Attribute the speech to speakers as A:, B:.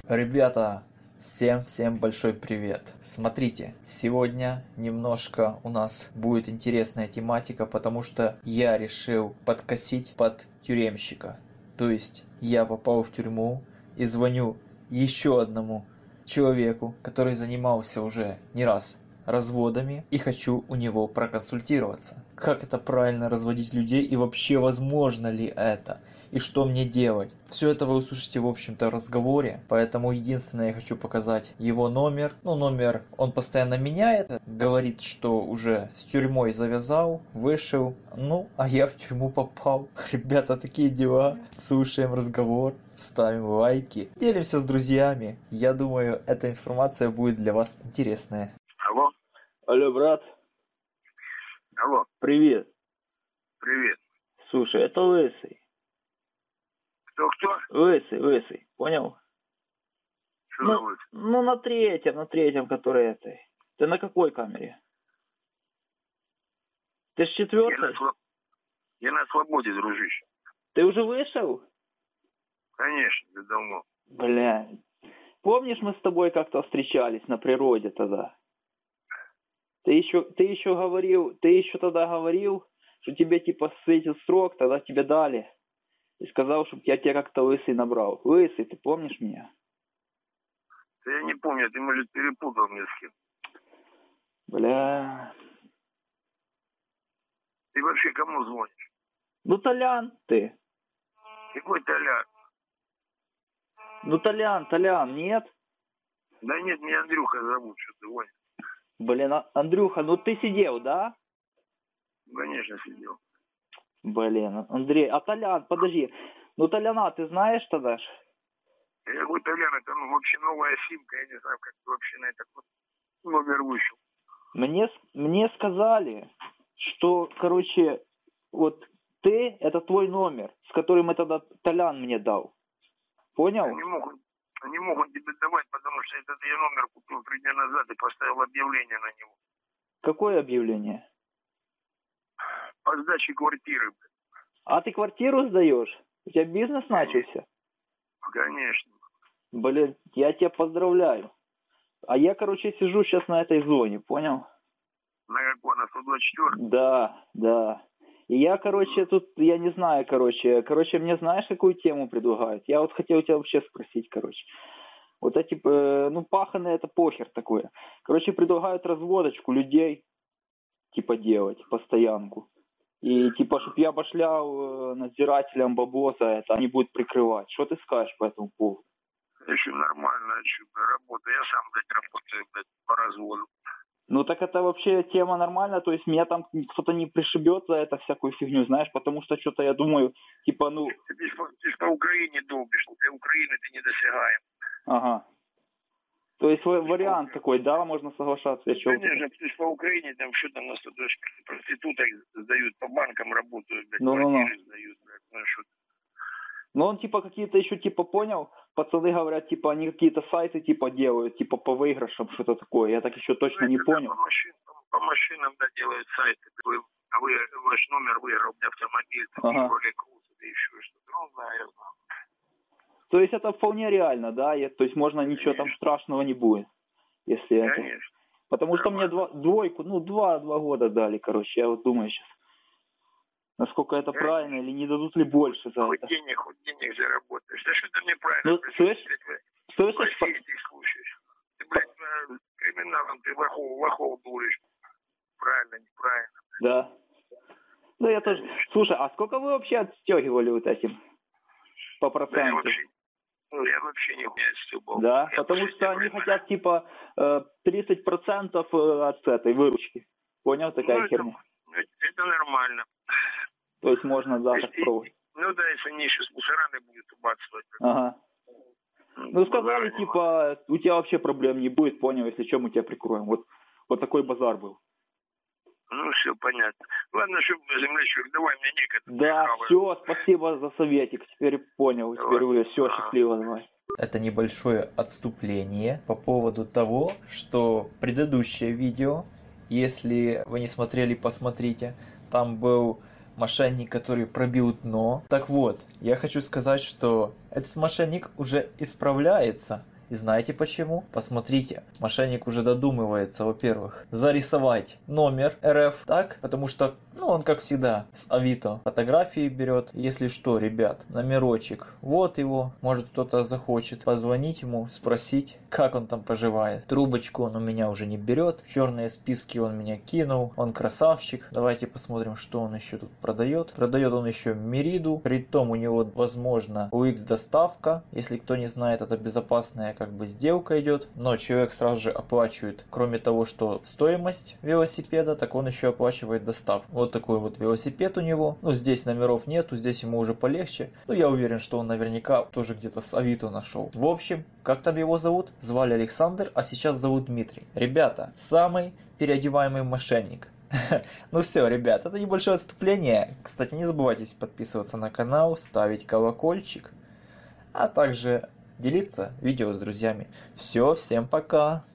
A: Ребята, всем большой привет. Смотрите, сегодня немножко у нас будет интересная тематика, потому что я решил подкосить под тюремщика. То есть я попал в тюрьму и звоню еще одному человеку, который занимался уже не раз разводами, и хочу у него проконсультироваться. Как это правильно разводить людей и вообще возможно ли это? И что мне делать? Все это вы услышите в общем-то в разговоре, поэтому единственное я хочу показать его номер. Номер он постоянно меняет, говорит, что уже с тюрьмой завязал, вышел, а я в тюрьму попал. Ребята, такие дела. Слушаем разговор, ставим лайки, делимся с друзьями. Я думаю, эта информация будет для вас интересная.
B: Алло.
A: Алло, брат.
B: Алло.
A: Привет.
B: Привет.
A: Слушай, это Лысый.
B: Кто?
A: Лысый, понял?
B: Что за Лысый?
A: На третьем, который этой. Ты на какой камере? Ты с четвертой?
B: Я на свободе, дружище.
A: Ты уже вышел?
B: Конечно, да давно.
A: Бля. Помнишь, мы с тобой как-то встречались на природе тогда? Ты еще тогда говорил, что тебе типа светил срок, тогда тебе дали. И сказал, чтобы я тебя как-то Лысый набрал. Лысый, ты помнишь меня?
B: Да я не помню, ты, может, перепутал меня с кем.
A: Бля.
B: Ты вообще кому звонишь?
A: Толян ты.
B: Какой Толян?
A: Толян, нет?
B: Да нет, меня Андрюха зовут, что ты гонишь.
A: Блин, Андрюха, ты сидел, да?
B: Конечно, сидел.
A: Блин, Андрей, а Толян, подожди. Толяна ты знаешь тогда ж?
B: Я говорю, Толян, это вообще новая симка, я не знаю, как ты вообще на этот номер вышел.
A: Мне сказали, что, вот ты, это твой номер, с которым это Толян мне дал. Понял?
B: Не могут тебе давать, потому что этот я номер купил 3 дня назад и поставил объявление на него.
A: Какое объявление?
B: По сдаче квартиры.
A: А ты квартиру сдаешь? У тебя бизнес начался?
B: Конечно.
A: Блин, я тебя поздравляю. А я, сижу сейчас на этой зоне, понял?
B: На какой? На 124?
A: Да. И я, тут, я не знаю, мне знаешь, какую тему предлагают? Я вот хотел тебя вообще спросить, Вот эти, паханые, это похер такое. Предлагают разводочку людей, делать, постоянку. И, чтоб я башлял надзирателям бабло за это, они будут прикрывать. Что ты скажешь по этому поводу?
B: Еще нормально, работа. Я сам, работаю, по разводу.
A: Так это вообще тема нормальная, то есть меня там кто-то не пришибет за это всякую фигню, знаешь, потому что что-то я думаю,
B: Ты ж по Украине долбишь, для Украины ты недосягаем.
A: Ага. То есть вариант такой, да, можно соглашаться?
B: Конечно, ты ж по Украине, там что там на 120 проституток сдают, по банкам работают,
A: квартиры
B: сдают,
A: он какие-то еще, понял, пацаны говорят, они какие-то сайты, делают, по выигрышам, что-то такое, я так еще точно не понял.
B: По машинам, делают сайты, ваш номер выиграл, автомобиль, Chevrolet Cruze, да еще что-то, я знаю.
A: То есть это вполне реально, да? То есть можно ничего там страшного не будет, если
B: Конечно.
A: это... Потому что мне двойку, 2 года дали, я вот думаю сейчас, насколько это правильно или не дадут ли больше за
B: хоть
A: это.
B: Денег заработаешь. Да что ты неправильно.
A: Слышишь?
B: Ты слушаешь. Ты, криминалом, ты лохов дуришь. Правильно, неправильно.
A: Да. Да, я тоже. Слушай, а сколько вы вообще отстегивали вот этим? По проценту?
B: Я вообще не отстегивал.
A: Да, потому что они хотят 30% от этой выручки. Понял, такая херня?
B: Это нормально.
A: То есть можно, да, так пробовать.
B: Если они еще с мусорами будут убацывать.
A: Ага. Сказали, у тебя вообще проблем не будет, понял, если что, мы тебя прикроем. Вот такой базар был.
B: Все понятно. Ладно, землячок, давай мне некогда.
A: Да, все, спасибо за советик. Теперь понял, теперь уже все, счастливо, давай. Это небольшое отступление по поводу того, что предыдущее видео, если вы не смотрели, посмотрите, там был мошенник, который пробил дно. Так вот, я хочу сказать, что этот мошенник уже исправляется. И знаете почему? Посмотрите, мошенник уже додумывается, во-первых, зарисовать номер РФ, так? Потому что, он как всегда с Авито фотографии берет. Если что, ребят, номерочек, вот его, может кто-то захочет позвонить ему, спросить, как он там поживает. Трубочку он у меня уже не берет, в черные списки он меня кинул, он красавчик. Давайте посмотрим, что он еще тут продает. Продает он еще Мериду, притом у него, возможно, UX доставка. Если кто не знает, это безопасная сделка идет, но человек сразу же оплачивает, кроме того, что стоимость велосипеда, так он еще оплачивает доставку. Вот такой вот велосипед у него. Здесь номеров нету, здесь ему уже полегче. Я уверен, что он наверняка тоже где-то с Авито нашел. В общем, как там его зовут? Звали Александр, а сейчас зовут Дмитрий. Ребята, самый переодеваемый мошенник. Все, ребят, это небольшое отступление. Кстати, не забывайте подписываться на канал, ставить колокольчик, а также делиться видео с друзьями. Все, всем пока!